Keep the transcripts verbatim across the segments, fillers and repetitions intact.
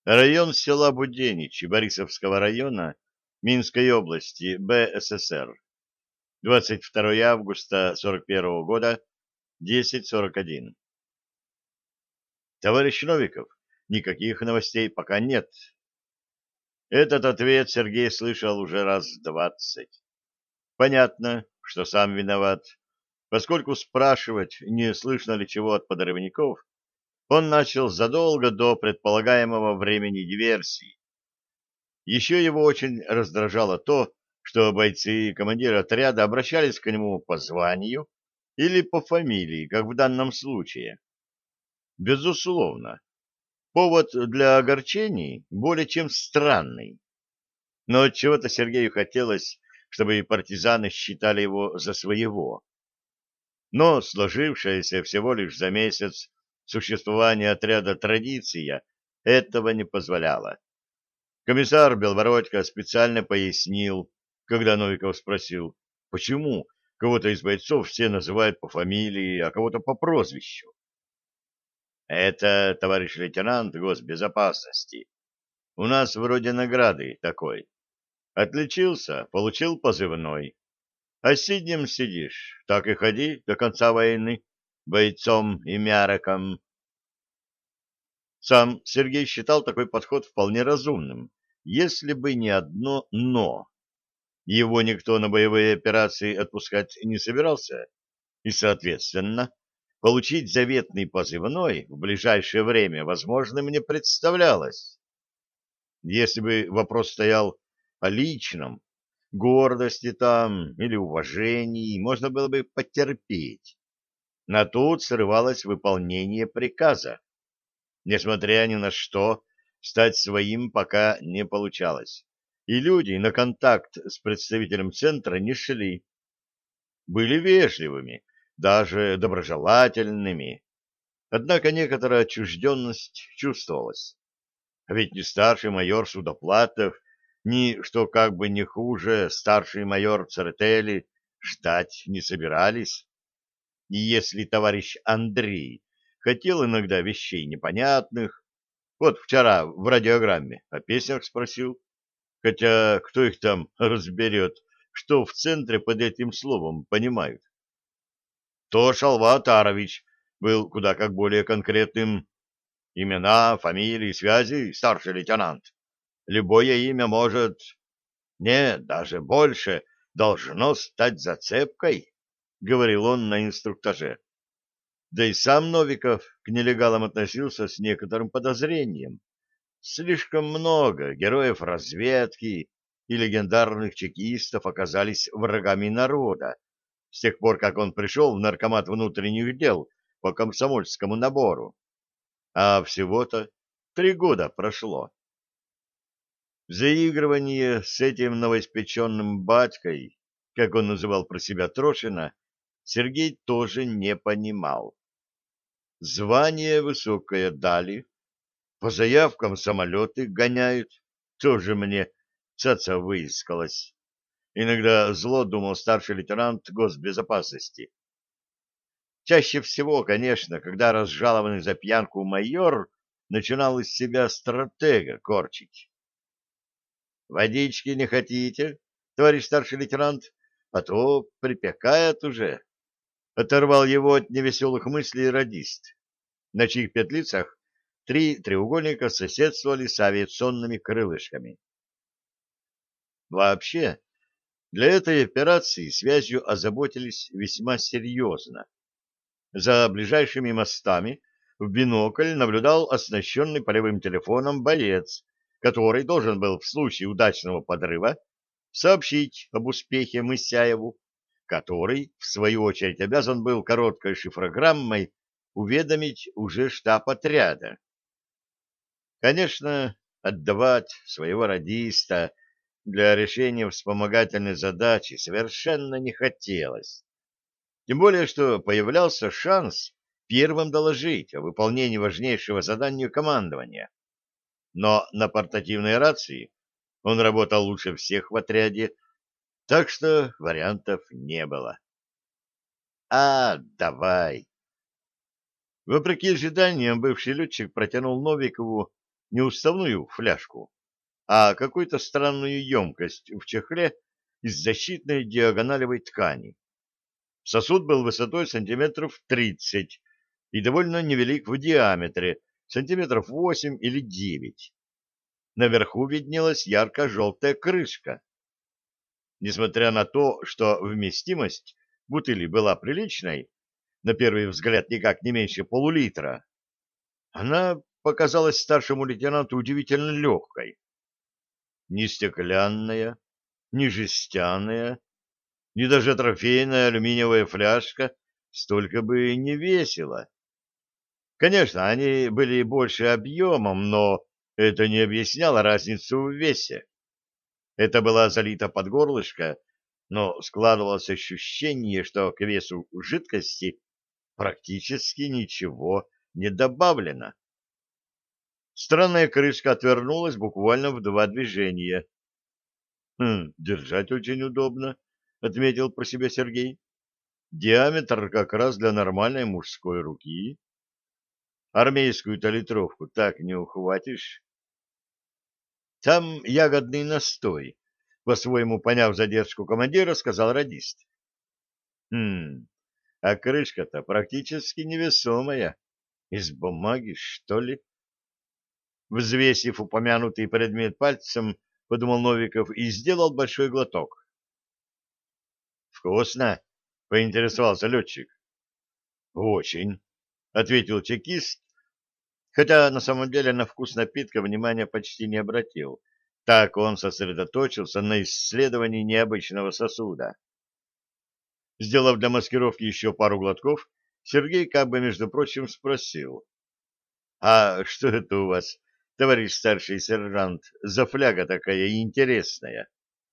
Район села Буденичи Борисовского района Минской области БССР. двадцать второе августа сорок первого года, десять сорок один. Товарищ Новиков, никаких новостей пока нет. Этот ответ Сергей слышал уже раз двадцать. Понятно, что сам виноват, поскольку спрашивать, не слышно ли чего от подрывников, он начал задолго до предполагаемого времени диверсии. Еще его очень раздражало то, что бойцы и командиры отряда обращались к нему по званию или по фамилии, как в данном случае. Безусловно, повод для огорчений более чем странный. Но отчего-то Сергею хотелось, чтобы партизаны считали его за своего. Но сложившаяся всего лишь за месяц существования отряда традиция этого не позволяла. Комиссар Белбородько специально пояснил, когда Новиков спросил, почему кого-то из бойцов все называют по фамилии, а кого-то по прозвищу. Это, товарищ лейтенант госбезопасности, у нас вроде награды такой. Отличился, получил позывной. А сиднем сидишь, так и ходи до конца войны, бойцом и мяроком. Сам Сергей считал такой подход вполне разумным, если бы не одно «но». Его никто на боевые операции отпускать не собирался, и, соответственно, получить заветный позывной в ближайшее время возможным не представлялось. Если бы вопрос стоял о личном, гордости там или уважении, можно было бы потерпеть. Но тут срывалось выполнение приказа. Несмотря ни на что, стать своим пока не получалось. И люди на контакт с представителем центра не шли. Были вежливыми, даже доброжелательными. Однако некоторая отчужденность чувствовалась. А ведь ни старший майор Судоплатов, ни, что как бы не хуже, старший майор Церетели ждать не собирались. И если товарищ Андрей хотел иногда вещей непонятных, вот вчера в радиограмме о песнях спросил, хотя кто их там разберет, что в центре под этим словом понимают, то Шалва Тарович был куда как более конкретным. Имена, фамилии, связи, старший лейтенант. Любое имя может... Нет, даже больше должно стать зацепкой, — говорил он на инструктаже. Да и сам Новиков к нелегалам относился с некоторым подозрением. Слишком много героев разведки и легендарных чекистов оказались врагами народа с тех пор, как он пришел в наркомат внутренних дел по комсомольскому набору. А всего-то три года прошло. Заигрывание с этим новоиспеченным батькой, как он называл про себя Трошина, Сергей тоже не понимал. Звание высокое дали, по заявкам самолеты гоняют, тоже мне цаца выискалась. Иногда зло думал старший лейтенант госбезопасности. Чаще всего, конечно, когда разжалованный за пьянку майор начинал из себя стратега корчить. «Водички не хотите, товарищ старший лейтенант? А то припекает уже», — оторвал его от невеселых мыслей радист, на чьих петлицах три треугольника соседствовали с авиационными крылышками. Вообще, для этой операции связью озаботились весьма серьезно. За ближайшими мостами в бинокль наблюдал оснащенный полевым телефоном боец, который должен был в случае удачного подрыва сообщить об успехе Мысяеву, который, в свою очередь, обязан был короткой шифрограммой уведомить уже штаб отряда. Конечно, отдавать своего радиста для решения вспомогательной задачи совершенно не хотелось. Тем более, что появлялся шанс первым доложить о выполнении важнейшего задания командования. Но на портативной рации он работал лучше всех в отряде, так что вариантов не было. А, давай. Вопреки ожиданиям, бывший летчик протянул Новикову не уставную фляжку, а какую-то странную емкость в чехле из защитной диагоналевой ткани. Сосуд был высотой сантиметров тридцать и довольно невелик в диаметре, сантиметров восемь или девять. Наверху виднелась ярко-желтая крышка. Несмотря на то, что вместимость бутыли была приличной, на первый взгляд никак не меньше полулитра, она показалась старшему лейтенанту удивительно легкой. Ни стеклянная, ни жестяная, ни даже трофейная алюминиевая фляжка столько бы не весила. Конечно, они были больше объемом, но это не объясняло разницу в весе. Это была залита под горлышко, но складывалось ощущение, что к весу жидкости практически ничего не добавлено. Странная крышка отвернулась буквально в два движения. «Хм, держать очень удобно», — отметил про себя Сергей. «Диаметр как раз для нормальной мужской руки. Армейскую-то литровку так не ухватишь». «Там ягодный настой», — по-своему поняв задержку командира, сказал радист. «Хм, а крышка-то практически невесомая. Из бумаги, что ли?» Взвесив упомянутый предмет пальцем, подумал Новиков и сделал большой глоток. «Вкусно?» — поинтересовался летчик. «Очень», — ответил чекист, хотя на самом деле на вкус напитка внимания почти не обратил. Так он сосредоточился на исследовании необычного сосуда. Сделав для маскировки еще пару глотков, Сергей как бы, между прочим, спросил: «А что это у вас, товарищ старший сержант, за фляга такая интересная?»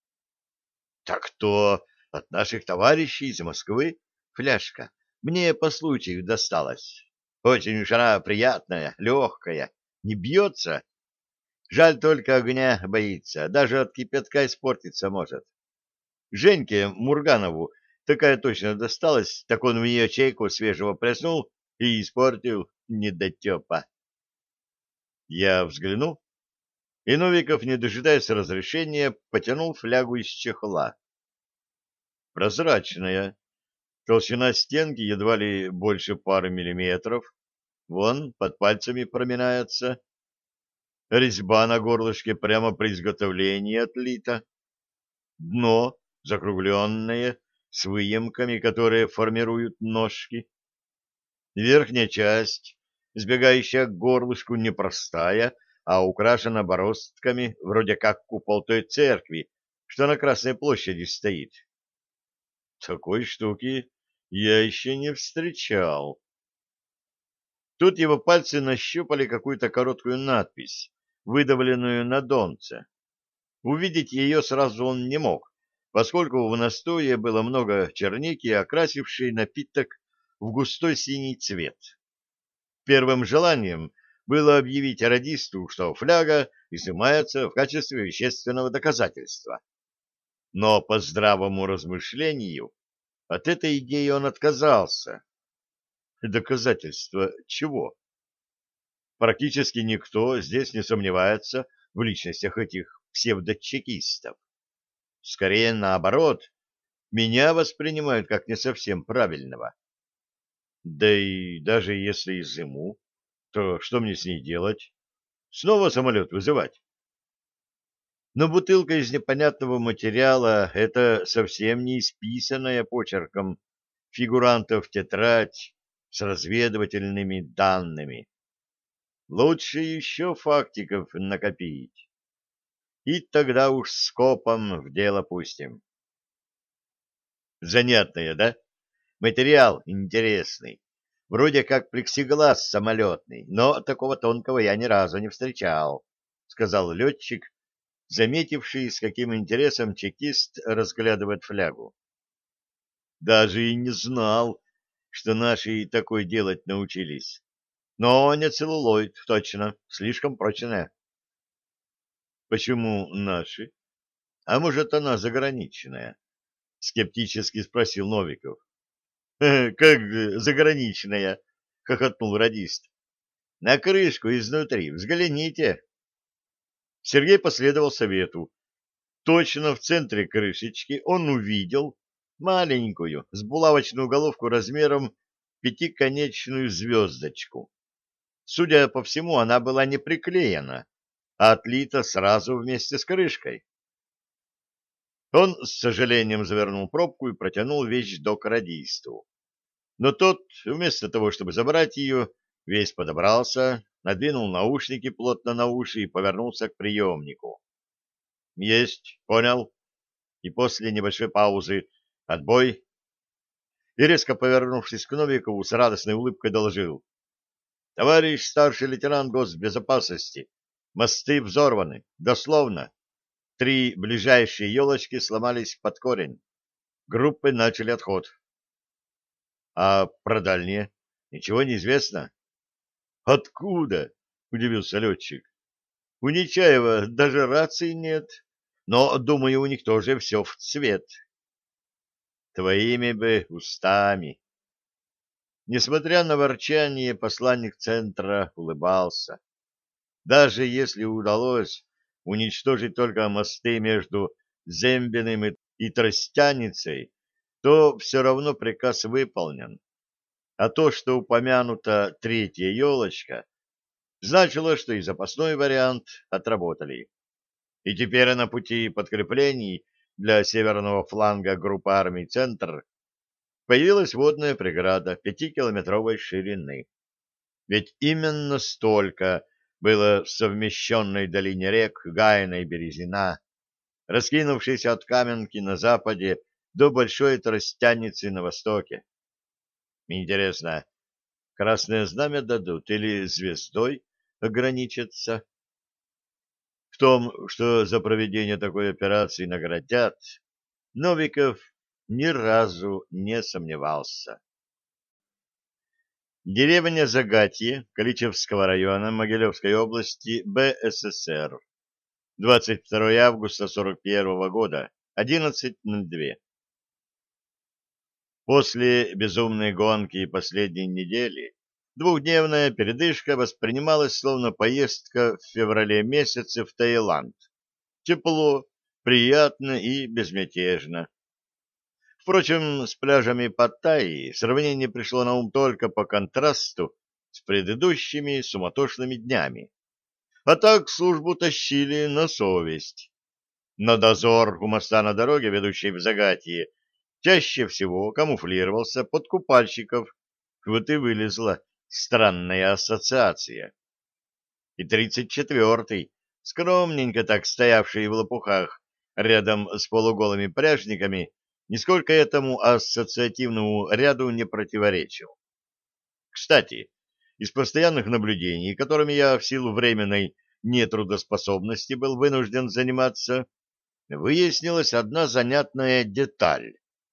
«Так то от наших товарищей из Москвы фляжка. Мне по случаю досталась. Очень уж она приятная, легкая, не бьется. Жаль, только огня боится, даже от кипятка испортиться может. Женьке Мурганову такая точно досталась, так он в нее чайку свежего плеснул и испортил недотепа». Я взглянул, и Новиков, не дожидаясь разрешения, потянул флягу из чехла. Прозрачная, толщина стенки едва ли больше пары миллиметров, вон под пальцами проминается, резьба на горлышке прямо при изготовлении отлита, дно закругленное, с выемками, которые формируют ножки. Верхняя часть, сбегающая к горлышку, непростая, а украшена бороздками, вроде как купол той церкви, что на Красной площади стоит. Такой штуки я еще не встречал. Тут его пальцы нащупали какую-то короткую надпись, выдавленную на донце. Увидеть ее сразу он не мог, поскольку в настое было много черники, окрасившей напиток в густой синий цвет. Первым желанием было объявить радисту, что фляга изымается в качестве вещественного доказательства. Но по здравому размышлению от этой идеи он отказался. Доказательство чего? Практически никто здесь не сомневается в личностях этих псевдочекистов. Скорее наоборот, меня воспринимают как не совсем правильного. Да и даже если изыму, то что мне с ней делать? Снова самолет вызывать? Но бутылка из непонятного материала — это совсем не исписанная почерком фигурантов тетрадь с разведывательными данными. Лучше еще фактиков накопить. И тогда уж скопом в дело пустим. Занятная, да? Материал интересный. Вроде как плексиглаз самолетный, но такого тонкого я ни разу не встречал, — сказал летчик, заметивший, с каким интересом чекист разглядывает флягу. Даже и не знал, что наши и такое делать научились. Но не целлулоид, точно, слишком прочная. Почему наши? А может, она заграничная? Скептически спросил Новиков. — Как же заграничная? — хохотнул радист. На крышку изнутри взгляните. Сергей последовал совету. Точно в центре крышечки он увидел маленькую, с булавочную головку размером пятиконечную звездочку. Судя по всему, она была не приклеена, а отлита сразу вместе с крышкой. Он с сожалением завернул пробку и протянул вещь док-радисту. Но тот, вместо того, чтобы забрать ее, весь подобрался, надвинул наушники плотно на уши и повернулся к приемнику. «Есть, понял». И после небольшой паузы «Отбой». И резко повернувшись к Новикову, с радостной улыбкой доложил: «Товарищ старший лейтенант госбезопасности, мосты взорваны, дословно. Три ближайшие елочки сломались под корень. Группы начали отход». «А про дальние? Ничего не известно?» «Откуда?» — удивился летчик. «У Нечаева даже рации нет, но, думаю, у них тоже все в цвет». «Твоими бы устами». Несмотря на ворчание, посланник центра улыбался. Даже если удалось уничтожить только мосты между Зембиным и, и Тростяницей, то все равно приказ выполнен. А то, что упомянута третья елочка, значило, что и запасной вариант отработали. И теперь на пути подкреплений для северного фланга группы армий «Центр» появилась водная преграда пятикилометровой ширины. Ведь именно столько было в совмещенной долине рек Гайна и Березина, раскинувшейся от Каменки на западе до Большой Тростяницы на востоке. Интересно, красное знамя дадут или звездой ограничатся? В том, что за проведение такой операции наградят, Новиков ни разу не сомневался. Деревня Загатье Каличевского района Могилевской области Бэ Эс Эс Эр. двадцать второго августа сорок первого года, одиннадцать ноль два. После безумной гонки последней недели двухдневная передышка воспринималась словно поездка в феврале месяце в Таиланд. Тепло, приятно и безмятежно. Впрочем, с пляжами Паттайи сравнение пришло на ум только по контрасту с предыдущими суматошными днями. А так службу тащили на совесть. Но дозор у моста на дороге, ведущей в Загатье, чаще всего камуфлировался под купальщиков. Вот и вылезла странная ассоциация. И тридцать четвертый, скромненько так стоявший в лопухах рядом с полуголыми пряжниками, нисколько этому ассоциативному ряду не противоречил. Кстати, из постоянных наблюдений, которыми я в силу временной нетрудоспособности был вынужден заниматься, выяснилась одна занятная деталь.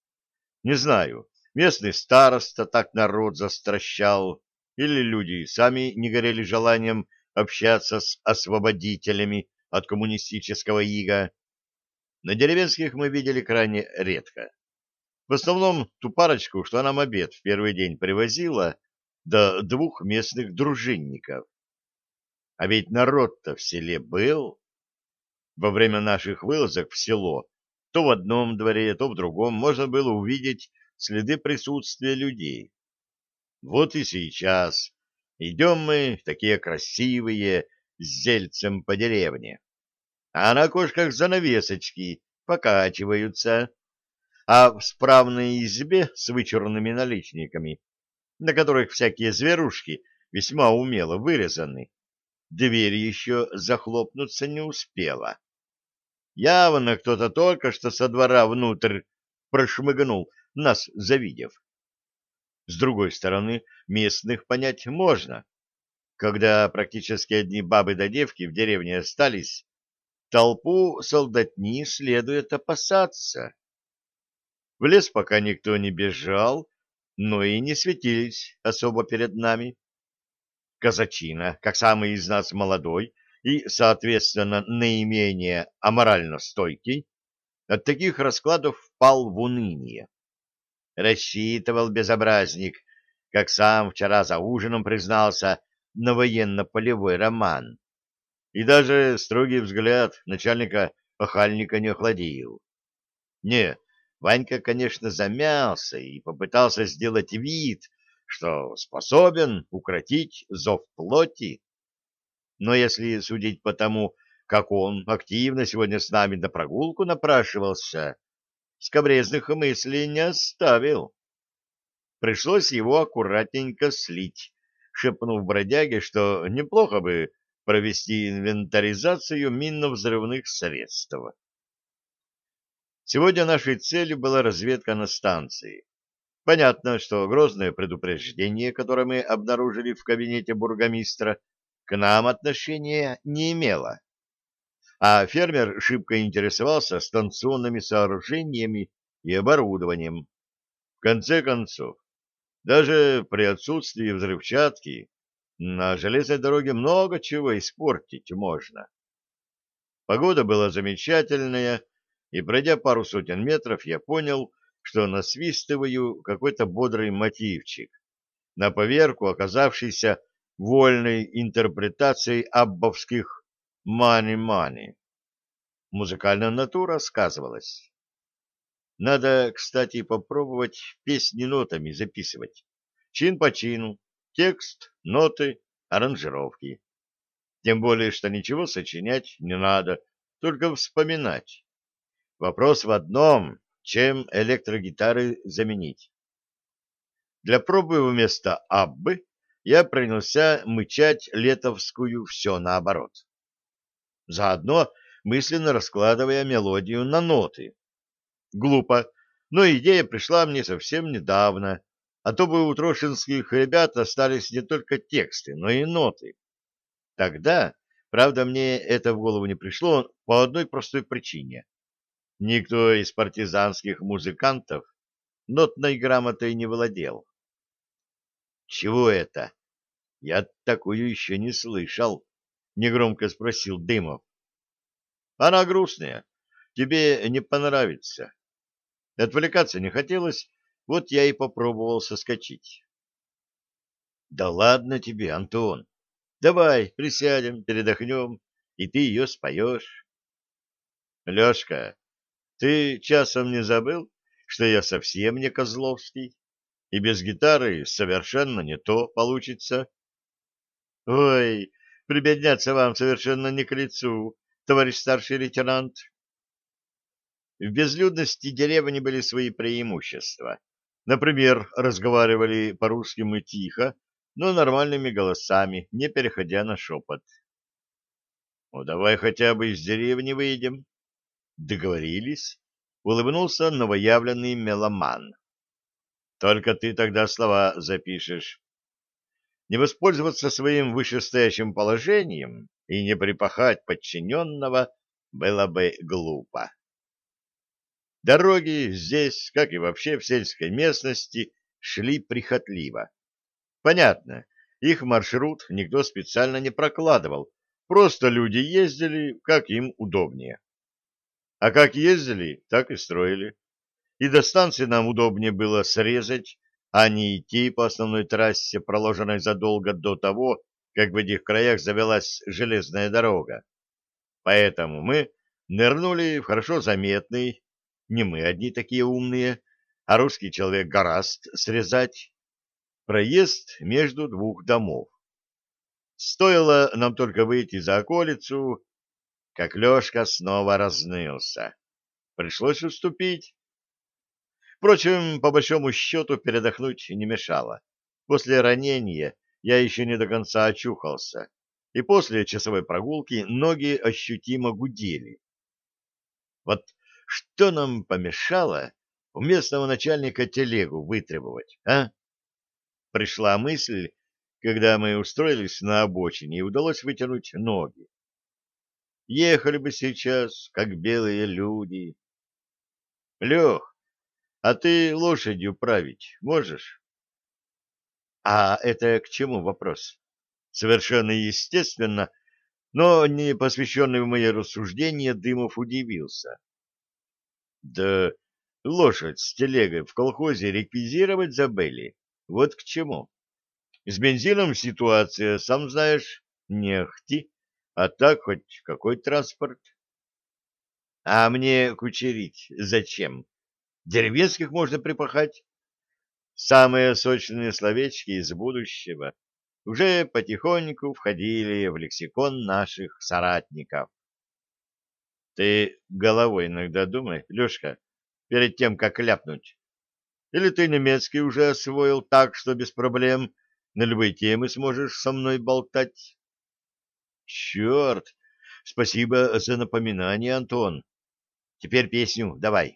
Не знаю, местный староста так народ застращал, или люди сами не горели желанием общаться с освободителями от коммунистического ига. На деревенских мы видели крайне редко. В основном ту парочку, что нам обед в первый день привозила, да двух местных дружинников. А ведь народ-то в селе был. Во время наших вылазок в село то в одном дворе, то в другом можно было увидеть следы присутствия людей. Вот и сейчас идем мы, такие красивые, с зельцем по деревне. А на окошках занавесочки покачиваются, а в справной избе с вычурными наличниками, на которых всякие зверушки весьма умело вырезаны, дверь еще захлопнуться не успела. Явно кто-то только что со двора внутрь прошмыгнул, нас завидев. С другой стороны, местных понять можно. Когда практически одни бабы да девки в деревне остались, толпу солдатни следует опасаться. В лес пока никто не бежал, но и не светились особо перед нами. Казачина, как самый из нас молодой и, соответственно, наименее аморально стойкий, от таких раскладов впал в уныние. Рассчитывал безобразник, как сам вчера за ужином признался, на военно-полевой роман. И даже строгий взгляд начальника охальника не охладил. Не, Ванька, конечно, замялся и попытался сделать вид, что способен укротить зов плоти. Но если судить по тому, как он активно сегодня с нами на прогулку напрашивался, скабрезных мыслей не оставил. Пришлось его аккуратненько слить, шепнув бродяге, что неплохо бы провести инвентаризацию минно-взрывных средств. Сегодня нашей целью была разведка на станции. Понятно, что грозное предупреждение, которое мы обнаружили в кабинете бургомистра, к нам отношения не имело. А фермер шибко интересовался станционными сооружениями и оборудованием. В конце концов, даже при отсутствии взрывчатки на железной дороге много чего испортить можно. Погода была замечательная, и, пройдя пару сотен метров, я понял, что насвистываю какой-то бодрый мотивчик, на поверку оказавшийся вольной интерпретацией аббовских «мани-мани». Музыкальная натура сказывалась. Надо, кстати, попробовать песни нотами записывать. Чин по чину, текст, ноты, аранжировки. Тем более, что ничего сочинять не надо, только вспоминать. Вопрос в одном, чем электрогитары заменить. Для пробы вместо «аббы» я принялся мычать летовскую «все наоборот». Заодно мысленно раскладывая мелодию на ноты. Глупо, но идея пришла мне совсем недавно, а то бы у трошинских ребят остались не только тексты, но и ноты. Тогда, правда, мне это в голову не пришло по одной простой причине. Никто из партизанских музыкантов нотной грамотой не владел. «Чего это? Я такую еще не слышал», — негромко спросил Дымов. «Она грустная. Тебе не понравится». Отвлекаться не хотелось, вот я и попробовал соскочить. «Да ладно тебе, Антон. Давай присядем, передохнем, и ты ее споешь». «Лешка, ты часом не забыл, что я совсем не Козловский, и без гитары совершенно не то получится?» «Ой, прибедняться вам совершенно не к лицу, товарищ старший лейтенант». В безлюдности деревни были свои преимущества. Например, разговаривали по-русски мы тихо, но нормальными голосами, не переходя на шепот. «Ну, давай хотя бы из деревни выйдем». «Договорились», — улыбнулся новоявленный меломан. «Только ты тогда слова запишешь. Не воспользоваться своим вышестоящим положением и не припахать подчиненного было бы глупо». Дороги здесь, как и вообще в сельской местности, шли прихотливо. Понятно, их маршрут никто специально не прокладывал, просто люди ездили, как им удобнее. А как ездили, так и строили. И до станции нам удобнее было срезать, а не идти по основной трассе, проложенной задолго до того, как в этих краях завелась железная дорога. Поэтому мы нырнули в хорошо заметный, не мы одни такие умные, а русский человек гораст срезать, проезд между двух домов. Стоило нам только выйти за околицу, как Лешка снова разнылся. Пришлось уступить. Впрочем, по большому счету, передохнуть не мешало. После ранения я еще не до конца очухался, и после часовой прогулки ноги ощутимо гудели. Вот что нам помешало у местного начальника телегу вытребовать, а? Пришла мысль, когда мы устроились на обочине, и удалось вытянуть ноги. Ехали бы сейчас, как белые люди. Лех, а ты лошадью править можешь? А это к чему вопрос? Совершенно естественно, но не посвященный в мои рассуждения Дымов удивился. Да лошадь с телегой в колхозе реквизировать забыли. Вот к чему. С бензином ситуация, сам знаешь, не ахти, а так хоть какой транспорт. А мне кучерить зачем? Деревенских можно припахать. Самые сочные словечки из будущего уже потихоньку входили в лексикон наших соратников. Ты головой иногда думай, Лешка, перед тем, как ляпнуть. Или ты немецкий уже освоил так, что без проблем на любые темы сможешь со мной болтать? Черт! Спасибо за напоминание, Антон. Теперь песню давай.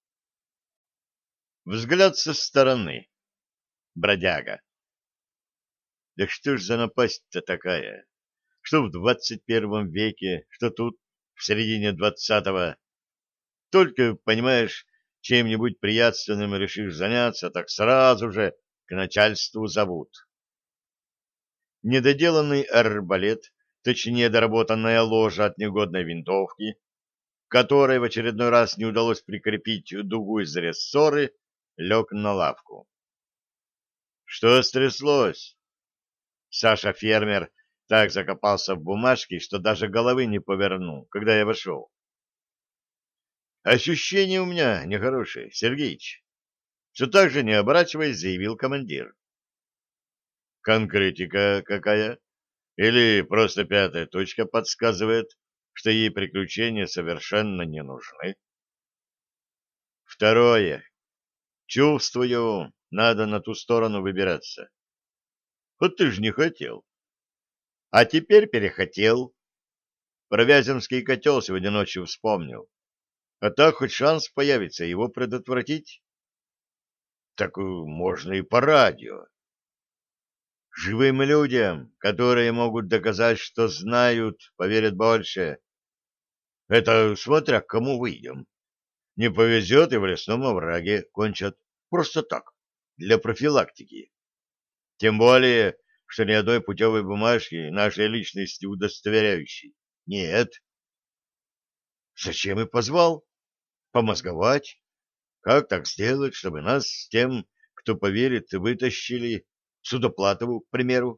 Взгляд со стороны. Бродяга. Да что ж за напасть-то такая? Что в двадцать первом веке, что тут, в середине двадцатого. Только, понимаешь, чем-нибудь приятственным решишь заняться, так сразу же к начальству зовут. Недоделанный арбалет, точнее доработанная ложа от негодной винтовки, которой в очередной раз не удалось прикрепить дугу из рессоры, лег на лавку. Что стряслось? Саша-фермер так закопался в бумажке, что даже головы не повернул, когда я вошел. Ощущение у меня нехорошее, Сергеич. Все так же, не оборачиваясь, заявил командир. Конкретика какая? Или просто пятая точка подсказывает, что ей приключения совершенно не нужны? Второе. Чувствую, надо на ту сторону выбираться. Вот ты ж не хотел. А теперь перехотел. Про Вяземский котел сегодня ночью вспомнил. А так хоть шанс появится его предотвратить. Так э, можно и по радио. Живым людям, которые могут доказать, что знают, поверят больше. Это смотря к кому выйдем. Не повезет и в лесном овраге кончат. Просто так, для профилактики. Тем более, что ни одной путевой бумажки нашей личности удостоверяющей нет. Зачем и позвал? Помозговать? Как так сделать, чтобы нас с тем, кто поверит, вытащили Судоплатову, к примеру?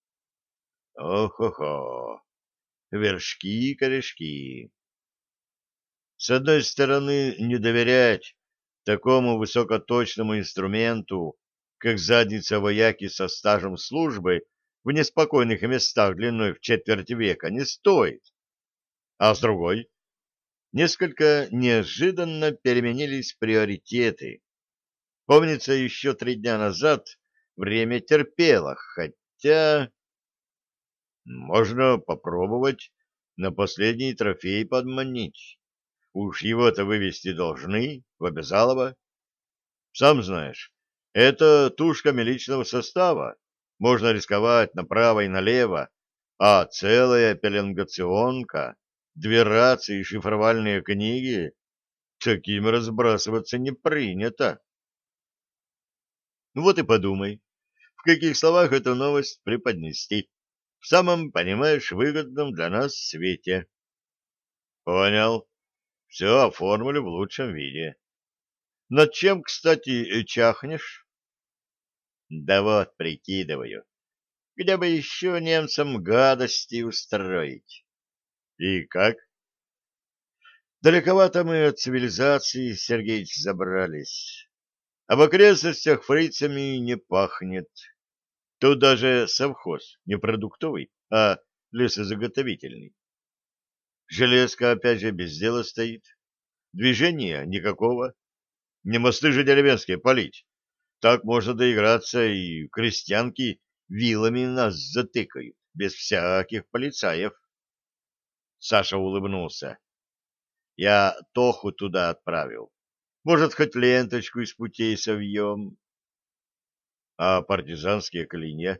Ох-охо, вершки-корешки. С одной стороны, не доверять такому высокоточному инструменту, как задница вояки со стажем службы в неспокойных местах длиной в четверть века, не стоит. А с другой, несколько неожиданно переменились приоритеты. Помнится, еще три дня назад время терпело, хотя... Можно попробовать на последний трофей подманить. Уж его-то вывести должны, в обязалово. Сам знаешь, это тушка миличного состава. Можно рисковать направо и налево, а целая пеленгационка, две рации и шифровальные книги, таким разбрасываться не принято. Ну вот и подумай, в каких словах эту новость преподнести в самом, понимаешь, выгодном для нас свете. Понял. Все оформлю в лучшем виде. Над чем, кстати, чахнешь? Да вот, прикидываю. Где бы еще немцам гадости устроить? И как? Далековато мы от цивилизации, Сергеич, забрались. А в окрестностях фрицами не пахнет. Тут даже совхоз не продуктовый, а лесозаготовительный. Железка опять же без дела стоит. Движения никакого. Не мосты же деревенские палить. Так можно доиграться, и крестьянки вилами нас затыкают, без всяких полицаев. Саша улыбнулся. Я Тоху туда отправил. Может, хоть ленточку из путей совьем. А партизанские клинья?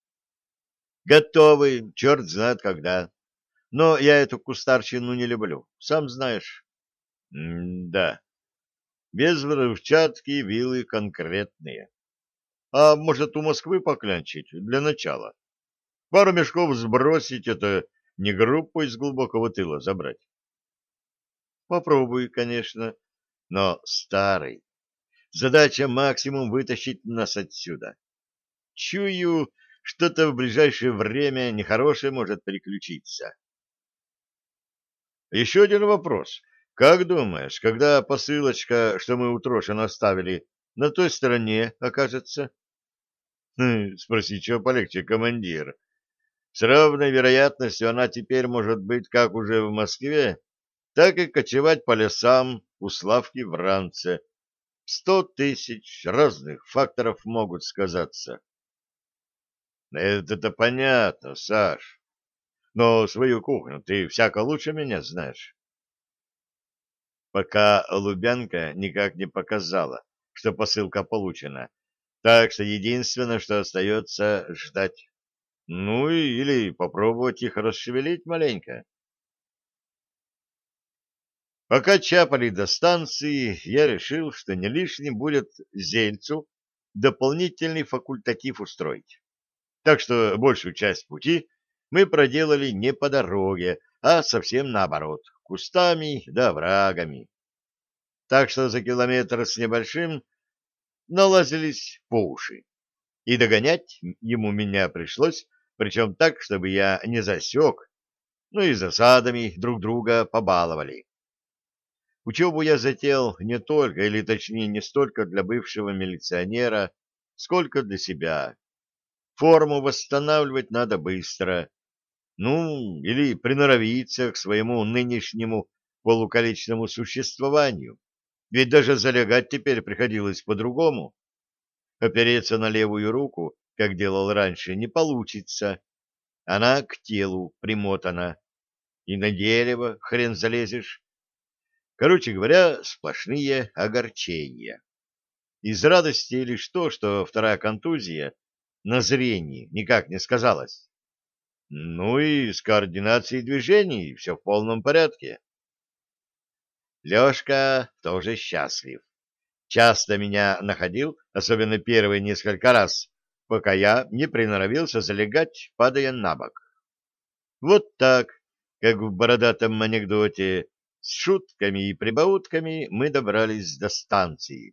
Готовы, черт знает когда. Но я эту кустарщину не люблю, сам знаешь. М-да. Без взрывчатки вилы конкретные. А может, у Москвы поклянчить для начала? Пару мешков сбросить — это не группу из глубокого тыла забрать. Попробуй, конечно, но старый. Задача максимум вытащить нас отсюда. Чую, что-то в ближайшее время нехорошее может приключиться. Еще один вопрос. Как думаешь, когда посылочка, что мы у Трошина оставили, на той стороне окажется? Хм, спроси, чего полегче, командир. С равной вероятностью она теперь может быть как уже в Москве, так и кочевать по лесам у Славки в Ранце. Сто тысяч разных факторов могут сказаться. Это-то понятно, Саш. Но свою кухню ты всяко лучше меня знаешь. Пока Лубянка никак не показала, что посылка получена. Так что единственное, что остается, ждать. Ну и или попробовать их расшевелить маленько. Пока чапали до станции, я решил, что не лишним будет Зельцу дополнительный факультатив устроить. Так что большую часть пути мы проделали не по дороге, а совсем наоборот, кустами да оврагами. Так что за километр с небольшим налазились по уши. И догонять ему меня пришлось, причем так, чтобы я не засек, ну и засадами друг друга побаловали. Учебу я затеял не только, или точнее не столько для бывшего милиционера, сколько для себя. Форму восстанавливать надо быстро. Ну, или приноровиться к своему нынешнему полуколичному существованию. Ведь даже залегать теперь приходилось по-другому. Опереться на левую руку, как делал раньше, не получится. Она к телу примотана. И на дерево хрен залезешь. Короче говоря, сплошные огорчения. Из радости лишь то, что вторая контузия на зрении никак не сказалась. Ну и с координацией движений все в полном порядке. Лешка тоже счастлив. Часто меня находил, особенно первые несколько раз, пока я не приноровился залегать, падая на бок. Вот так, как в бородатом анекдоте, с шутками и прибаутками мы добрались до станции.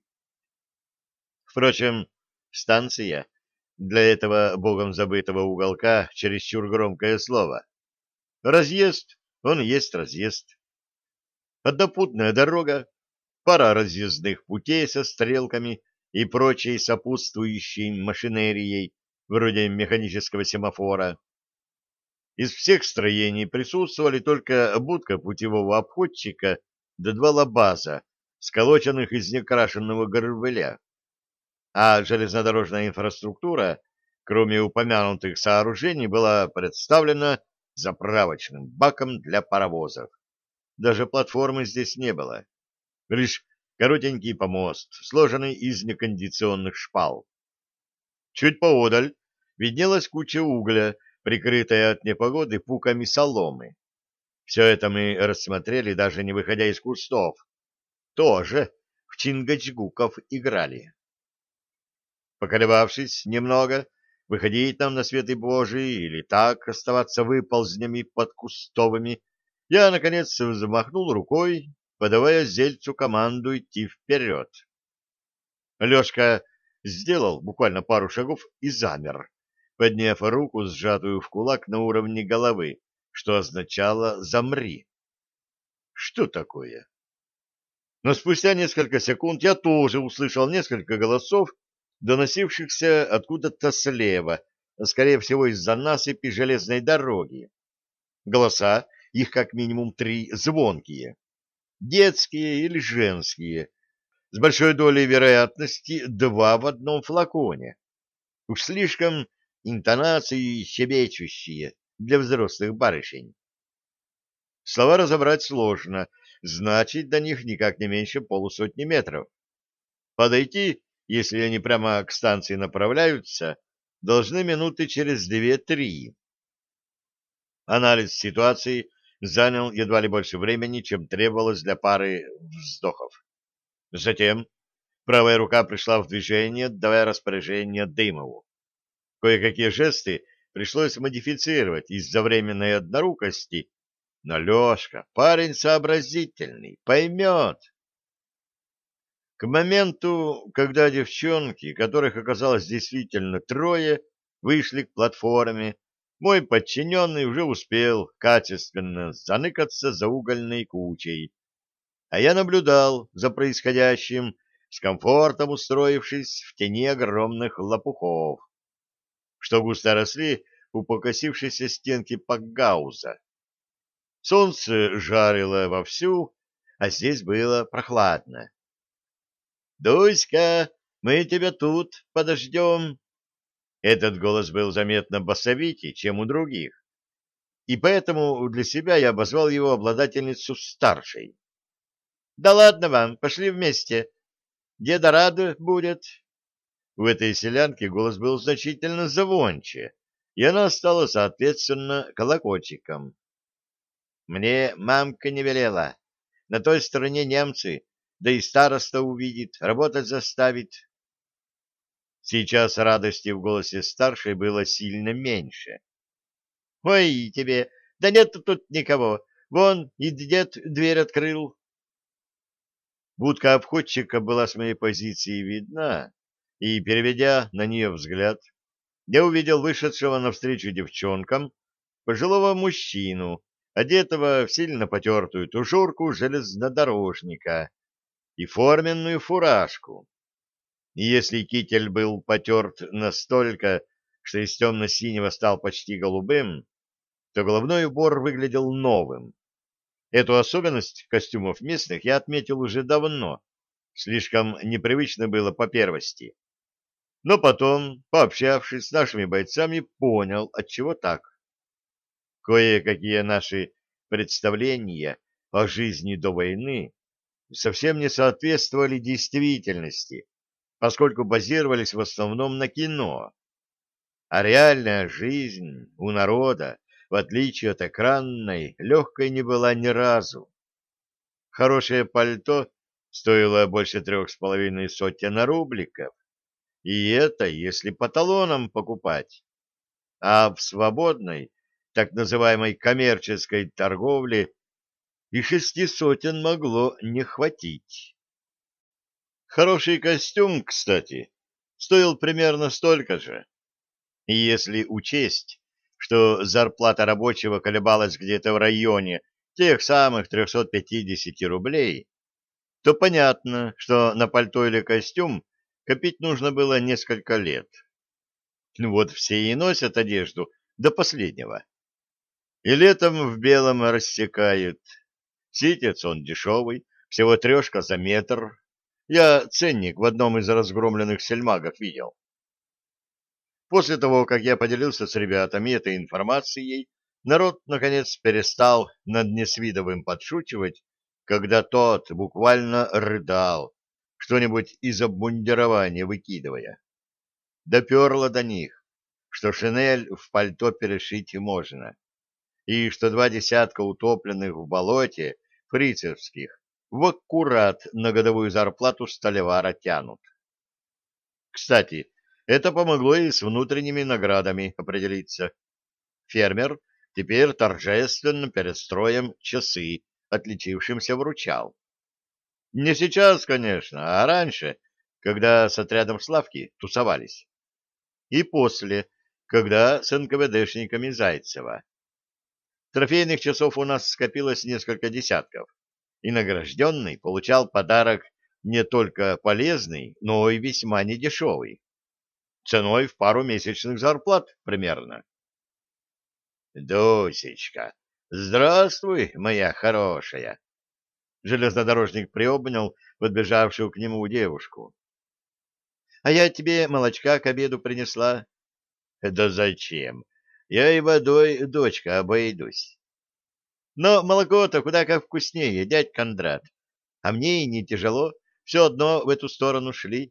Впрочем, станция для этого богом забытого уголка чересчур громкое слово. Разъезд, он есть разъезд. Однопутная дорога, пара разъездных путей со стрелками и прочей сопутствующей машинерией, вроде механического семафора. Из всех строений присутствовали только будка путевого обходчика да два лабаза, сколоченных из некрашенного горбыля. А железнодорожная инфраструктура, кроме упомянутых сооружений, была представлена заправочным баком для паровозов. Даже платформы здесь не было. Лишь коротенький помост, сложенный из некондиционных шпал. Чуть поодаль виднелась куча угля, прикрытая от непогоды пуками соломы. Все это мы рассмотрели, даже не выходя из кустов. Тоже в Чингачгуков играли. Поколебавшись немного, выходить нам на свет Божий или так оставаться выползнями под кустовыми, я, наконец, взмахнул рукой, подавая Зельцу команду идти вперед. Лешка сделал буквально пару шагов и замер, подняв руку, сжатую в кулак на уровне головы, что означало «замри». Что такое? Но спустя несколько секунд я тоже услышал несколько голосов, доносившихся откуда-то слева, скорее всего, из-за насыпи железной дороги. Голоса, их как минимум три, звонкие. Детские или женские. С большой долей вероятности два в одном флаконе. Уж слишком интонации щебечущие для взрослых барышень. Слова разобрать сложно, значит, до них никак не меньше полусотни метров. Подойти, если они прямо к станции направляются, должны минуты через две-три. Анализ ситуации занял едва ли больше времени, чем требовалось для пары вздохов. Затем правая рука пришла в движение, давая распоряжение Дымову. Кое-какие жесты пришлось модифицировать из-за временной однорукости, но Лешка, парень сообразительный, поймет. К моменту, когда девчонки, которых оказалось действительно трое, вышли к платформе, мой подчиненный уже успел качественно заныкаться за угольной кучей, а я наблюдал за происходящим, с комфортом устроившись в тени огромных лопухов, что густо росли у покосившейся стенки пакгауза. Солнце жарило вовсю, а здесь было прохладно. — Дуська, мы тебя тут подождем. Этот голос был заметно басовитей, чем у других, и поэтому для себя я обозвал его обладательницу старшей. — Да ладно вам, пошли вместе. Деда рада будет. В этой селянке голос был значительно звонче, и она стала, соответственно, колокольчиком. Мне мамка не велела. На той стороне немцы, да и староста увидит, работать заставит. Сейчас радости в голосе старшей было сильно меньше. — Ой, тебе, да нет тут никого. Вон и дед дверь открыл. Будка обходчика была с моей позиции видна, и, переведя на нее взгляд, я увидел вышедшего навстречу девчонкам пожилого мужчину, одетого в сильно потертую тужурку железнодорожника и форменную фуражку. И если китель был потерт настолько, что из темно-синего стал почти голубым, то головной убор выглядел новым. Эту особенность костюмов местных я отметил уже давно, слишком непривычно было по первости. Но потом, пообщавшись с нашими бойцами, понял, отчего так. Кое-какие наши представления о жизни до войны совсем не соответствовали действительности, поскольку базировались в основном на кино. А реальная жизнь у народа, в отличие от экранной, легкой не была ни разу. Хорошее пальто стоило больше трех с половиной сотен рубликов, и это если по талонам покупать. А в свободной, так называемой коммерческой торговле и шести сотен могло не хватить. Хороший костюм, кстати, стоил примерно столько же. И если учесть, что зарплата рабочего колебалась где-то в районе тех самых трехсот пятидесяти рублей, то понятно, что на пальто или костюм копить нужно было несколько лет. Ну вот все и носят одежду до последнего. И летом в белом рассекают. Ситец он дешевый, всего трешка за метр. Я ценник в одном из разгромленных сельмагов видел. После того, как я поделился с ребятами этой информацией, народ, наконец, перестал над Несвидовым подшучивать, когда тот буквально рыдал, что-нибудь из обмундирования выкидывая. Доперло до них, что шинель в пальто перешить можно, и что два десятка утопленных в болоте фрицевских в аккурат на годовую зарплату столевара тянут. Кстати, это помогло и с внутренними наградами определиться. Фермер теперь торжественно перед строем часы отличившимся вручал. Не сейчас, конечно, а раньше, когда с отрядом Славки тусовались. И после, когда с эн ка вэ дэшниками Зайцева. Трофейных часов у нас скопилось несколько десятков, и награжденный получал подарок не только полезный, но и весьма недешевый. Ценой в пару месячных зарплат примерно. «Дусечка, здравствуй, моя хорошая!» Железнодорожник приобнял подбежавшую к нему девушку. «А я тебе молочка к обеду принесла». «Да зачем? Я и водой, дочка, обойдусь». «Но молоко-то куда как вкуснее, дядь Кондрат. А мне и не тяжело, все одно в эту сторону шли».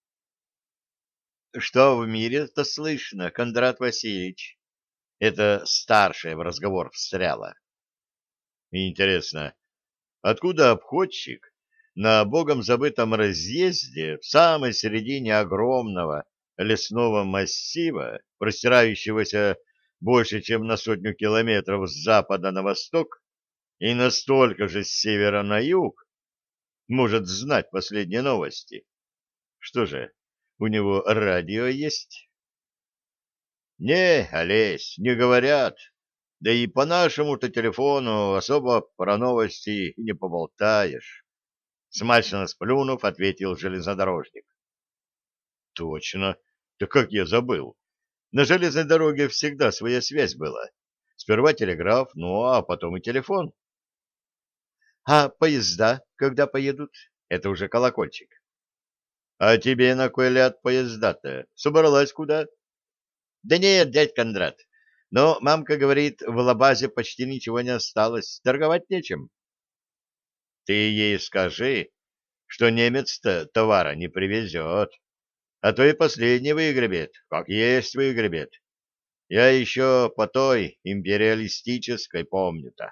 «Что в мире-то слышно, Кондрат Васильевич?» Это старшая в разговор встряла. «Интересно, откуда обходчик на богом забытом разъезде в самой середине огромного лесного массива, простирающегося больше, чем на сотню километров с запада на восток и настолько же с севера на юг, может знать последние новости? Что же, у него радио есть?» Не, Олесь, не говорят. Да и по нашему-то телефону особо про новости и не поболтаешь. Смачно сплюнув, ответил железнодорожник. Точно. Да как я забыл. На железной дороге всегда своя связь была. Сперва телеграф, ну а потом и телефон. А поезда, когда поедут? Это уже колокольчик. А тебе на кой ляд поезда-то? Собралась куда? Да нет, дядь Кондрат. Но мамка говорит, в Лабазе почти ничего не осталось. Торговать нечем. Ты ей скажи, что немец-то товара не привезет, а то и последний выгребет, как есть выгребет. Я еще по той империалистической помню-то.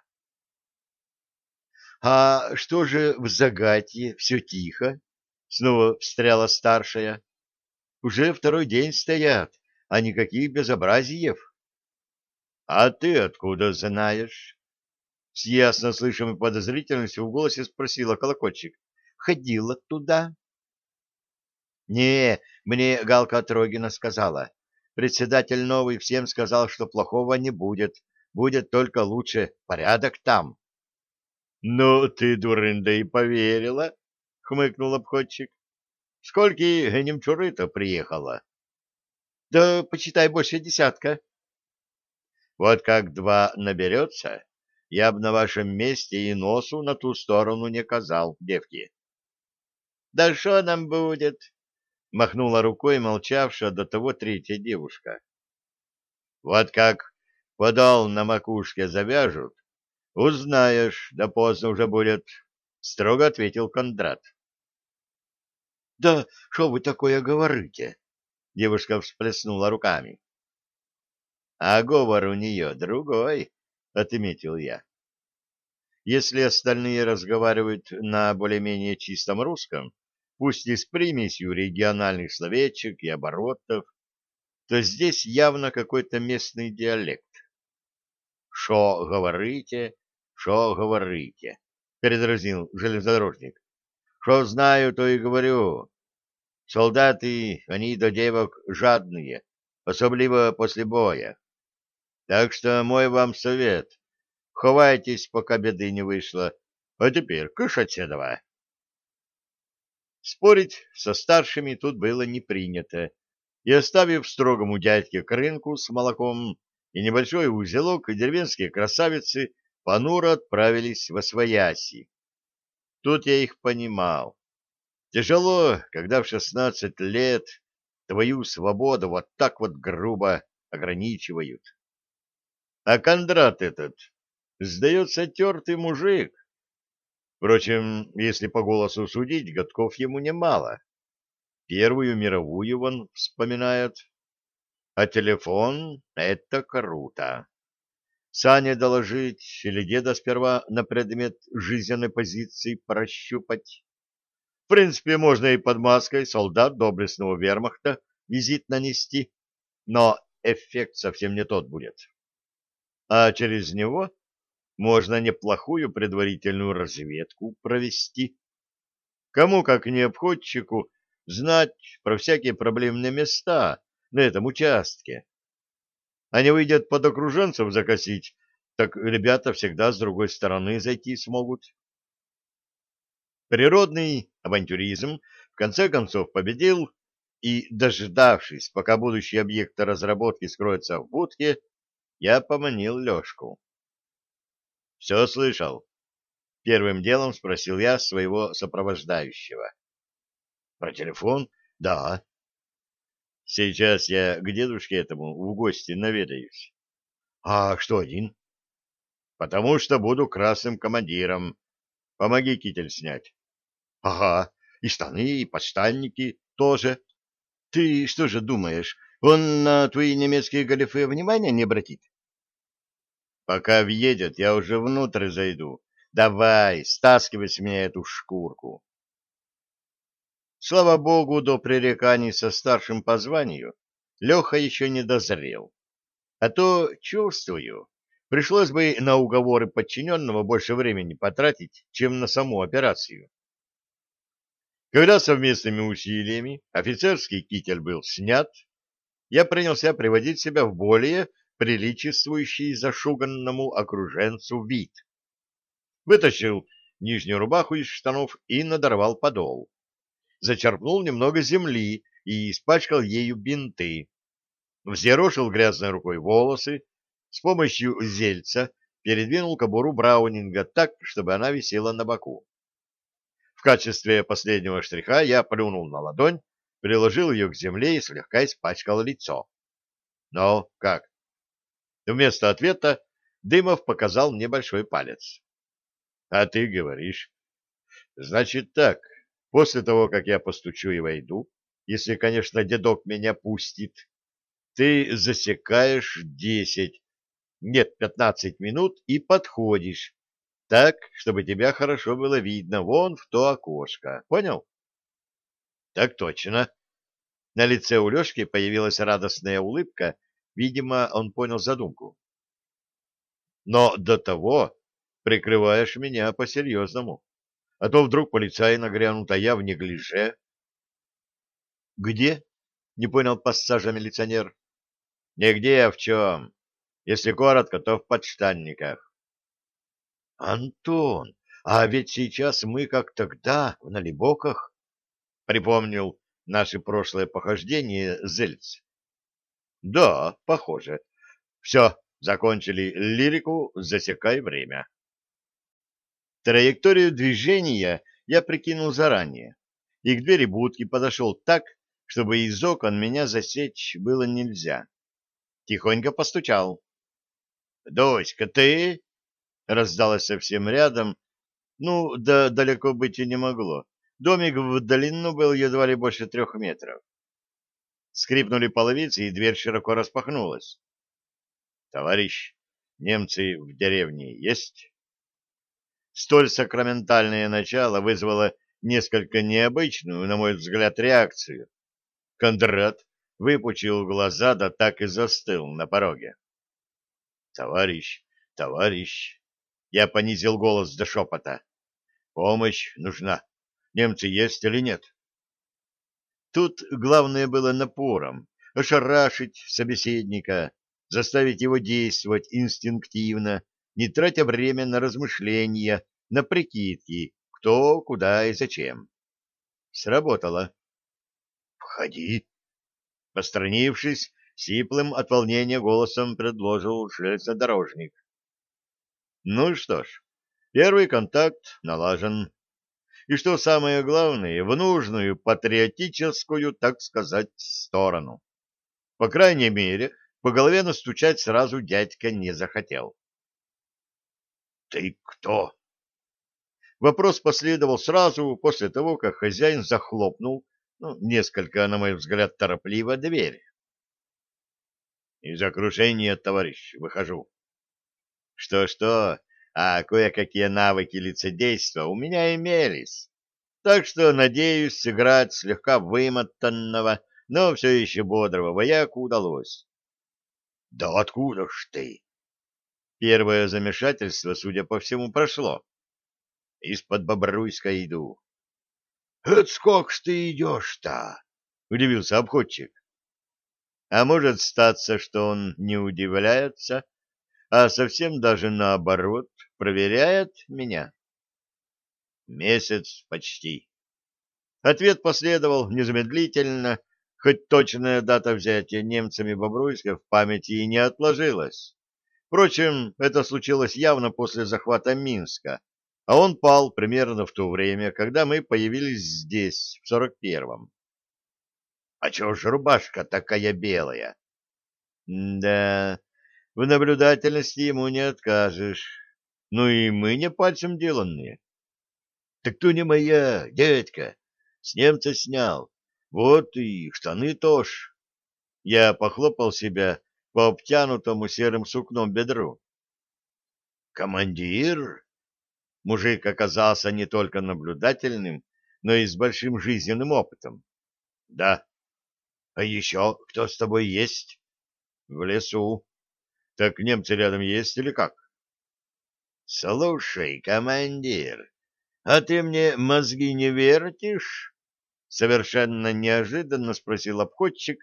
— А что же в Загатье все тихо? — снова встряла старшая. — Уже второй день стоят, а никаких безобразиев. — А ты откуда знаешь? — с ясно слышимой подозрительностью в голосе спросила колокольчик. — Ходила туда. — Не, мне Галка Трогина сказала. Председатель новый всем сказал, что плохого не будет. Будет только лучше. Порядок там. — Ну, ты, дурында, и поверила, — хмыкнул обходчик. — Скольки немчуры-то приехало? — Да, почитай, больше десятка. — Вот как два наберется, я б на вашем месте и носу на ту сторону не казал, девки. — Да что нам будет? — махнула рукой молчавшая до того третья девушка. — Вот как подол на макушке завяжут, узнаешь, да поздно уже будет, — строго ответил Кондрат. — Да что вы такое говорите? — девушка всплеснула руками. — А говор у нее другой, — отметил я. Если остальные разговаривают на более-менее чистом русском, пусть и с примесью региональных словечек и оборотов, то здесь явно какой-то местный диалект. «Шо говорите, шо говорите?» — передразнил железнодорожник. «Шо знаю, то и говорю. Солдаты, они до девок жадные, особливо после боя. Так что мой вам совет — ховайтесь, пока беды не вышло. А теперь кыш отседова». Спорить со старшими тут было не принято, и, оставив строгому дядьке крынку с молоком и небольшой узелок, деревенские красавицы понуро отправились во свояси. Тут я их понимал. Тяжело, когда в шестнадцать лет твою свободу вот так вот грубо ограничивают. А Кондрат этот, сдается, тертый мужик. Впрочем, если по голосу судить, годков ему немало. Первую мировую он вспоминает. А телефон — это круто. Сане доложить или деда сперва на предмет жизненной позиции прощупать. В принципе, можно и под маской солдат доблестного вермахта визит нанести, но эффект совсем не тот будет. А через него можно неплохую предварительную разведку провести. Кому, как не обходчику, знать про всякие проблемные места на этом участке. Они выйдут под окруженцев закосить, так ребята всегда с другой стороны зайти смогут. Природный авантюризм в конце концов победил, и, дождавшись, пока будущий объект разработки скроется в будке, я поманил Лешку. — Все слышал? — первым делом спросил я своего сопровождающего. — Про телефон? — Да. — Сейчас я к дедушке этому в гости наведаюсь. — А что один? — Потому что буду красным командиром. Помоги китель снять. — Ага, и штаны, и подштанники тоже. Ты что же думаешь, он на твои немецкие галифе внимания не обратит? — Пока въедет, я уже внутрь зайду. Давай, стаскивай с меня эту шкурку. Слава богу, до пререканий со старшим по званию Леха еще не дозрел. А то, чувствую, пришлось бы на уговоры подчиненного больше времени потратить, чем на саму операцию. Когда совместными усилиями офицерский китель был снят, я принялся приводить себя в более приличествующий зашуганному окруженцу вид. Вытащил нижнюю рубаху из штанов и надорвал подол. Зачерпнул немного земли и испачкал ею бинты. Взъерошил грязной рукой волосы, с помощью зельца передвинул кобуру Браунинга так, чтобы она висела на боку. В качестве последнего штриха я плюнул на ладонь, приложил ее к земле и слегка испачкал лицо. «Ну, как?» Вместо ответа Дымов показал мне большой палец. «А ты говоришь?» «Значит так, после того, как я постучу и войду, если, конечно, дедок меня пустит, ты засекаешь десять, нет, пятнадцать минут и подходишь, так, чтобы тебя хорошо было видно вон в то окошко. Понял?» «Так точно». На лице у Лешки появилась радостная улыбка, видимо, он понял задумку. «Но до того прикрываешь меня по-серьезному, а то вдруг полицаи нагрянут, а я в неглиже». «Где?» — не понял пассажа-милиционер. «Нигде, а в чем? Если коротко, то в подштанниках». «Антон, а ведь сейчас мы, как тогда, в налибоках», — припомнил наши прошлые похождения Зельц. «Да, похоже. Все, закончили лирику, засекай время». Траекторию движения я прикинул заранее, и к двери будки подошел так, чтобы из окон меня засечь было нельзя. Тихонько постучал. «Доська, ты?» — раздалось совсем рядом. Ну, да далеко быть и не могло. Домик в длину был едва ли больше трех метров. Скрипнули половицы, и дверь широко распахнулась. «Товарищ, немцы в деревне есть?» Столь сакраментальное начало вызвало несколько необычную, на мой взгляд, реакцию. Кондрат выпучил глаза, да так и застыл на пороге. «Товарищ, товарищ!» Я понизил голос до шепота. «Помощь нужна. Немцы есть или нет?» Тут главное было напором, ошарашить собеседника, заставить его действовать инстинктивно, не тратя время на размышления, на прикидки, кто, куда и зачем. Сработало. «Входи!» Посторонившись, сиплым от волнения голосом предложил железнодорожник. Ну что ж, первый контакт налажен. И что самое главное, в нужную патриотическую, так сказать, сторону. По крайней мере, по голове настучать сразу дядька не захотел. «Ты кто?» Вопрос последовал сразу после того, как хозяин захлопнул, ну, несколько, на мой взгляд, торопливо дверь. «Из окружения, товарищ, выхожу». Что-что, а кое-какие навыки лицедейства у меня имелись. Так что, надеюсь, сыграть слегка вымотанного, но все еще бодрого вояку удалось. — Да откуда ж ты? Первое замешательство, судя по всему, прошло. — Из-под Бобруйска иду. — Это сколько ж ты идешь-то? — удивился обходчик. А может статься, что он не удивляется, а совсем даже наоборот, проверяет меня. Месяц почти. Ответ последовал незамедлительно, хоть точная дата взятия немцами Бобруйска в памяти и не отложилась. Впрочем, это случилось явно после захвата Минска, а он пал примерно в то время, когда мы появились здесь, в сорок первом. А чего ж рубашка такая белая? Да, в наблюдательности ему не откажешь. Ну и мы не пальцем деланные. Так то не моя, дядька. С немца снял. Вот и штаны тоже. Я похлопал себя по обтянутому серым сукном бедру. Командир? Мужик оказался не только наблюдательным, но и с большим жизненным опытом. Да. А еще кто с тобой есть? В лесу. Так немцы рядом есть или как? Слушай, командир, а ты мне мозги не вертишь? Совершенно неожиданно спросил обходчик,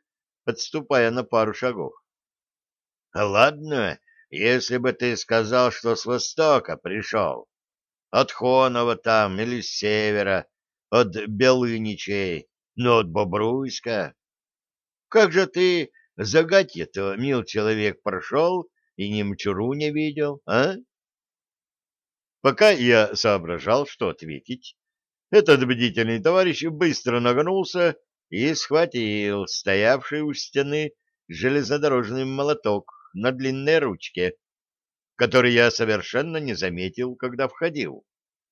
отступая на пару шагов. — Ладно, если бы ты сказал, что с востока пришел, от Хонова там или с севера, от Белыничей, но от Бобруйска. Как же ты Загатье-то, мил человек, прошел и ни мчуру не видел, а? Пока я соображал, что ответить, этот бдительный товарищ быстро нагнулся и схватил стоявший у стены железнодорожный молоток на длинной ручке, который я совершенно не заметил, когда входил.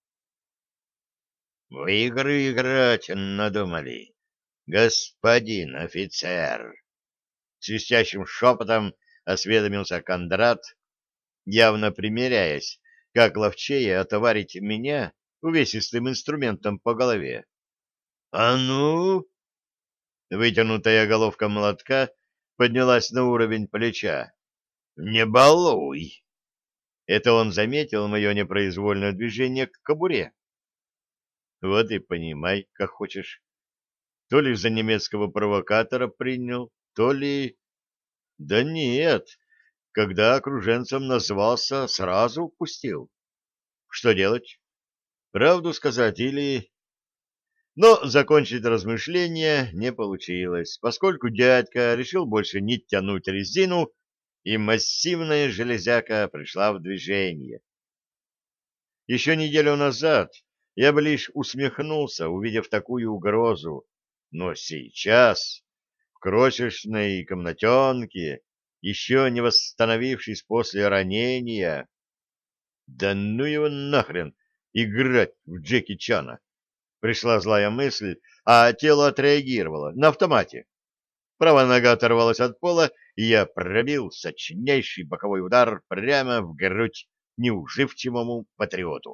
— В игры играть надумали, господин офицер! — свистящим шепотом осведомился Кондрат, явно примеряясь, как ловчее отоварить меня увесистым инструментом по голове. — А ну! Вытянутая головка молотка поднялась на уровень плеча. — Не балуй! Это он заметил мое непроизвольное движение к кобуре. Вот и понимай, как хочешь. То ли за немецкого провокатора принял, то ли... Да нет, когда окруженцем назвался, сразу пустил. Что делать? Правду сказать или... Но закончить размышления не получилось, поскольку дядька решил больше не тянуть резину, и массивная железяка пришла в движение. Еще неделю назад я бы лишь усмехнулся, увидев такую угрозу, но сейчас, в крошечной комнатенке, еще не восстановившись после ранения, да ну его нахрен играть в Джеки Чана. Пришла злая мысль, а тело отреагировало на автомате. Правая нога оторвалась от пола, и я пробил сочнейший боковой удар прямо в грудь неуживчивому патриоту.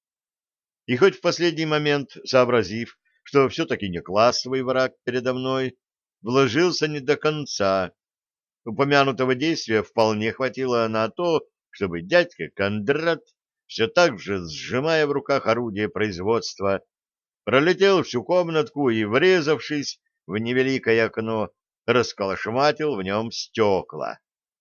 И хоть в последний момент, сообразив, что все-таки не классовый враг передо мной, вложился не до конца, упомянутого действия вполне хватило на то, чтобы дядька Кондрат, все так же сжимая в руках орудие производства, пролетел всю комнатку и, врезавшись в невеликое окно, расколошматил в нем стекла.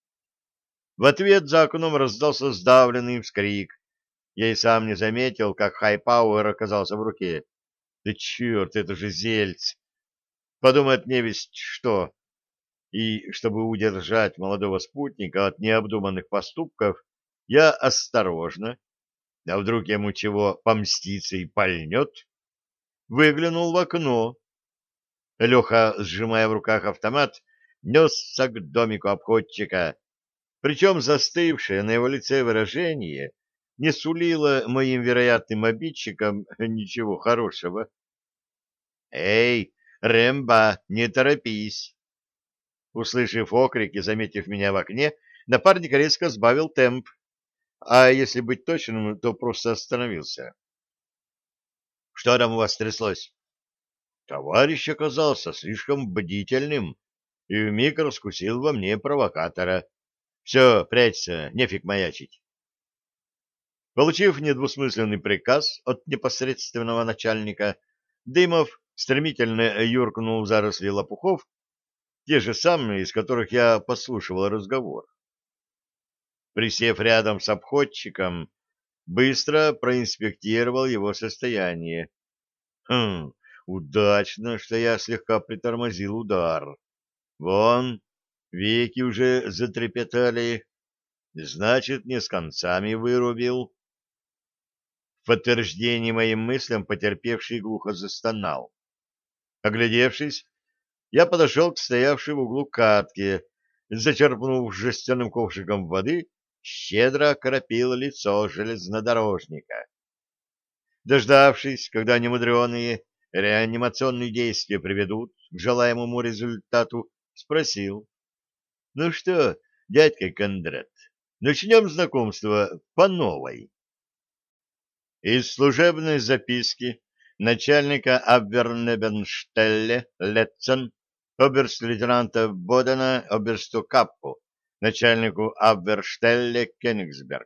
В ответ за окном раздался сдавленный вскрик. Я и сам не заметил, как Хайпауэр оказался в руке. Да черт, это же Зельц! Подумает невесть что. И, чтобы удержать молодого спутника от необдуманных поступков, я осторожно, а вдруг ему чего помстится и пальнет, выглянул в окно. Леха, сжимая в руках автомат, несся к домику обходчика, причем застывшее на его лице выражение не сулило моим вероятным обидчикам ничего хорошего. «Эй, Рэмбо, не торопись!» Услышав окрик и заметив меня в окне, напарник резко сбавил темп, а если быть точным, то просто остановился. «Что там у вас тряслось?» Товарищ оказался слишком бдительным и вмиг раскусил во мне провокатора. Все, прячься, нефиг маячить. Получив недвусмысленный приказ от непосредственного начальника, Дымов стремительно юркнул в заросли лопухов, те же самые, из которых я подслушивал разговор. Присев рядом с обходчиком, быстро проинспектировал его состояние. Хм, удачно, что я слегка притормозил удар. Вон, веки уже затрепетали, значит, не с концами вырубил. В подтверждение моим мыслям потерпевший глухо застонал. Оглядевшись, я подошел к стоявшей в углу катке, зачерпнув жестяным ковшиком воды, щедро окропил лицо железнодорожника. Дождавшись, когда немудреные реанимационные действия приведут к желаемому результату, спросил: — Ну что, дядька Кондрат, начнем знакомство по новой. Из служебной записки начальника Абвернебенштелле Летцен, оберст-лейтенанта Бодена оберсту Каппу, начальнику Абверштелле Кёнигсберг.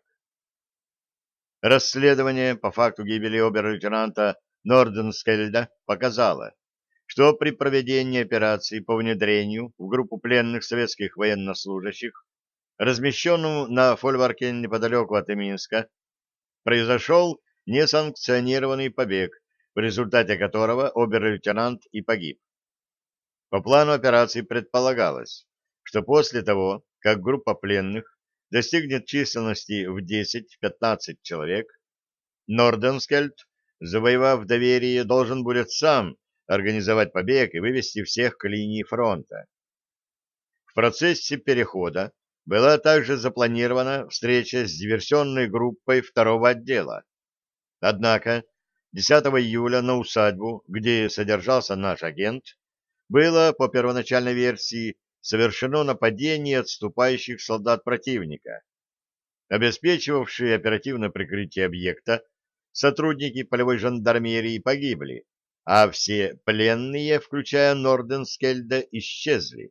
Расследование по факту гибели обер-лейтенанта Норденскельда показало, что при проведении операции по внедрению в группу пленных советских военнослужащих, размещенную на фольварке неподалеку от Минска, произошел несанкционированный побег, в результате которого обер-лейтенант и погиб. По плану операции предполагалось, что после того, как группа пленных достигнет численности в десять-пятнадцать человек, Норденскельд, завоевав доверие, должен будет сам организовать побег и вывести всех к линии фронта. В процессе перехода была также запланирована встреча с диверсионной группой второго отдела. Однако десятого июля на усадьбу, где содержался наш агент, было, по первоначальной версии, совершено нападение отступающих солдат противника. Обеспечивавшие оперативное прикрытие объекта сотрудники полевой жандармерии погибли, а все пленные, включая Норденскельда, исчезли.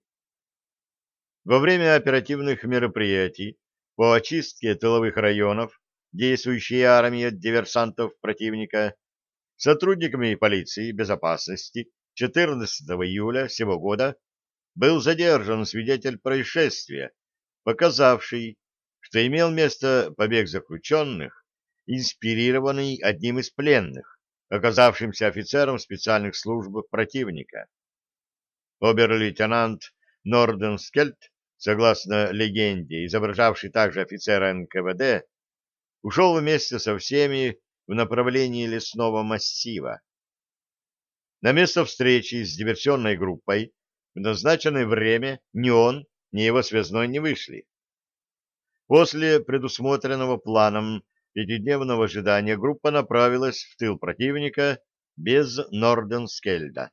Во время оперативных мероприятий по очистке тыловых районов, действующей армии от диверсантов противника, сотрудниками полиции безопасности четырнадцатого июля сего года был задержан свидетель происшествия, показавший, что имел место побег заключенных, инспирированный одним из пленных, оказавшимся офицером специальных служб противника. Обер-лейтенант Норденскельд, согласно легенде, изображавший также офицера эн ка вэ дэ, ушел вместе со всеми в направлении лесного массива. На место встречи с диверсионной группой в назначенное время ни он, ни его связной не вышли. После предусмотренного планом пятидневного ожидания группа направилась в тыл противника без Норденскельда.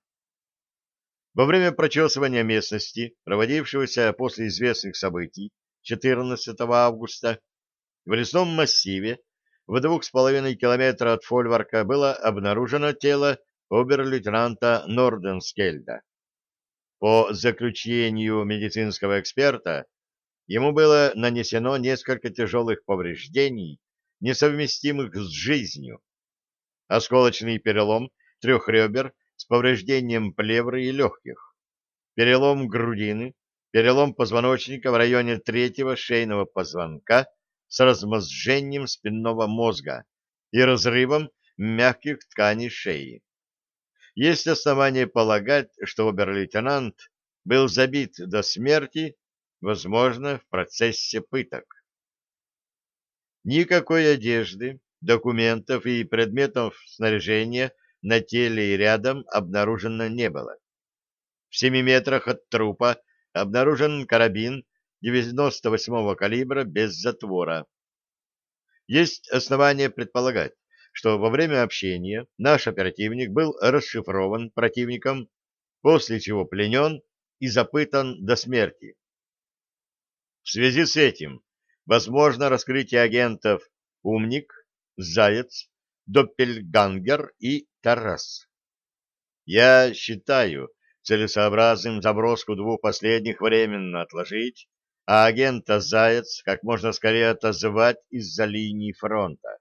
Во время прочесывания местности, проводившегося после известных событий четырнадцатого августа, в лесном массиве в двух с половиной километра от фольварка было обнаружено тело обер-лейтенанта Норденскельда. По заключению медицинского эксперта, ему было нанесено несколько тяжелых повреждений, несовместимых с жизнью. Осколочный перелом трех ребер с повреждением плевры и легких, перелом грудины, перелом позвоночника в районе третьего шейного позвонка с размозжением спинного мозга и разрывом мягких тканей шеи. Есть основания полагать, что обер-лейтенант был забит до смерти, возможно, в процессе пыток. Никакой одежды, документов и предметов снаряжения на теле и рядом обнаружено не было. В семи метрах от трупа обнаружен карабин девяносто восьмого калибра без затвора. Есть основания предполагать, что во время общения наш оперативник был расшифрован противником, после чего пленен и запытан до смерти. В связи с этим возможно раскрытие агентов «Умник», «Заяц», «Доппельгангер» и «Тарас». Я считаю целесообразным заброску двух последних временно отложить, а агента «Заяц» как можно скорее отозвать из-за линии фронта.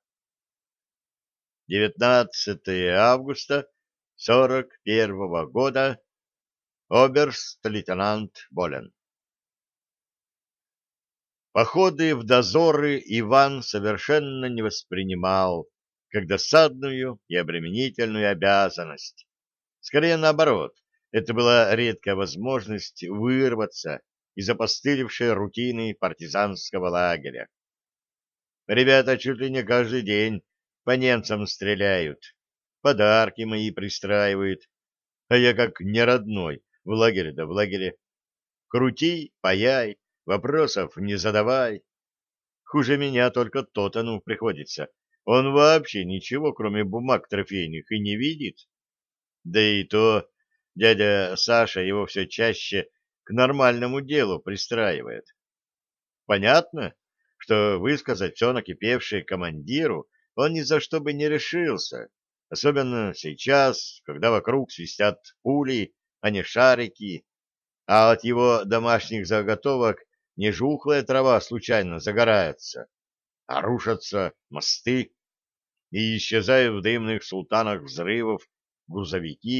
девятнадцатого августа сорок первого года. Оберст-лейтенант Болен. Походы в дозоры Иван совершенно не воспринимал как досадную и обременительную обязанность. Скорее наоборот, это была редкая возможность вырваться из опостылевшей рутины партизанского лагеря. Ребята чуть ли не каждый день по немцам стреляют, подарки мои пристраивают, а я как неродной, в лагере да в лагере. Крути, паяй, вопросов не задавай. Хуже меня только Тотану приходится. Он вообще ничего, кроме бумаг трофейных, и не видит. Да и то дядя Саша его все чаще к нормальному делу пристраивает. Понятно, что высказать все накипевшее командиру он ни за что бы не решился, особенно сейчас, когда вокруг свистят пули, а не шарики, а от его домашних заготовок не жухлая трава случайно загорается, а рушатся мосты, и исчезают в дымных султанах взрывов грузовики,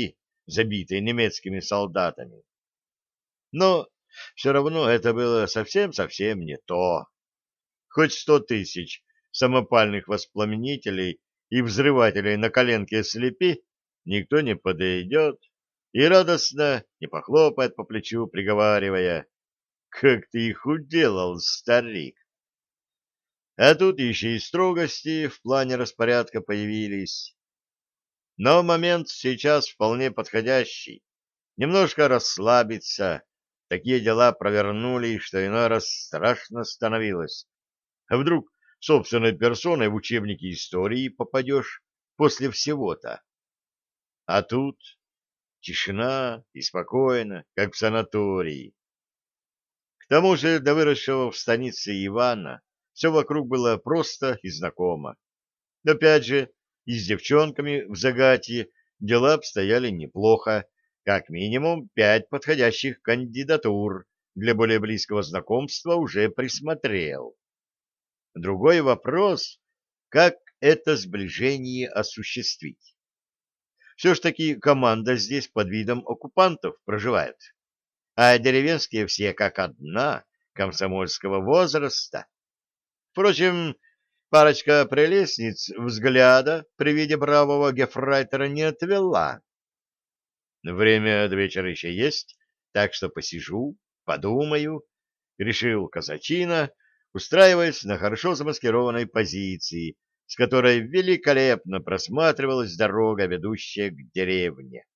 забитой немецкими солдатами. Но все равно это было совсем-совсем не то. Хоть сто тысяч самопальных воспламенителей и взрывателей на коленке слепи, никто не подойдет и радостно не похлопает по плечу, приговаривая: «Как ты их уделал, старик!» А тут еще и строгости в плане распорядка появились. Но момент сейчас вполне подходящий. Немножко расслабиться. Такие дела провернули, что иной раз страшно становилось. А вдруг собственной персоной в учебники истории попадешь после всего-то? А тут тишина и спокойно, как в санатории. К тому же до выросшего в станице Ивана все вокруг было просто и знакомо. Опять же, и с девчонками в Загатье дела обстояли неплохо, как минимум пять подходящих кандидатур для более близкого знакомства уже присмотрел. Другой вопрос, как это сближение осуществить. Все ж таки команда здесь под видом оккупантов проживает, а деревенские все как одна, комсомольского возраста. Впрочем, парочка прелестниц взгляда при виде бравого гефрайтера не отвела. Время до вечера еще есть, так что посижу, подумаю, — решил казачина, устраиваясь на хорошо замаскированной позиции, с которой великолепно просматривалась дорога, ведущая к деревне.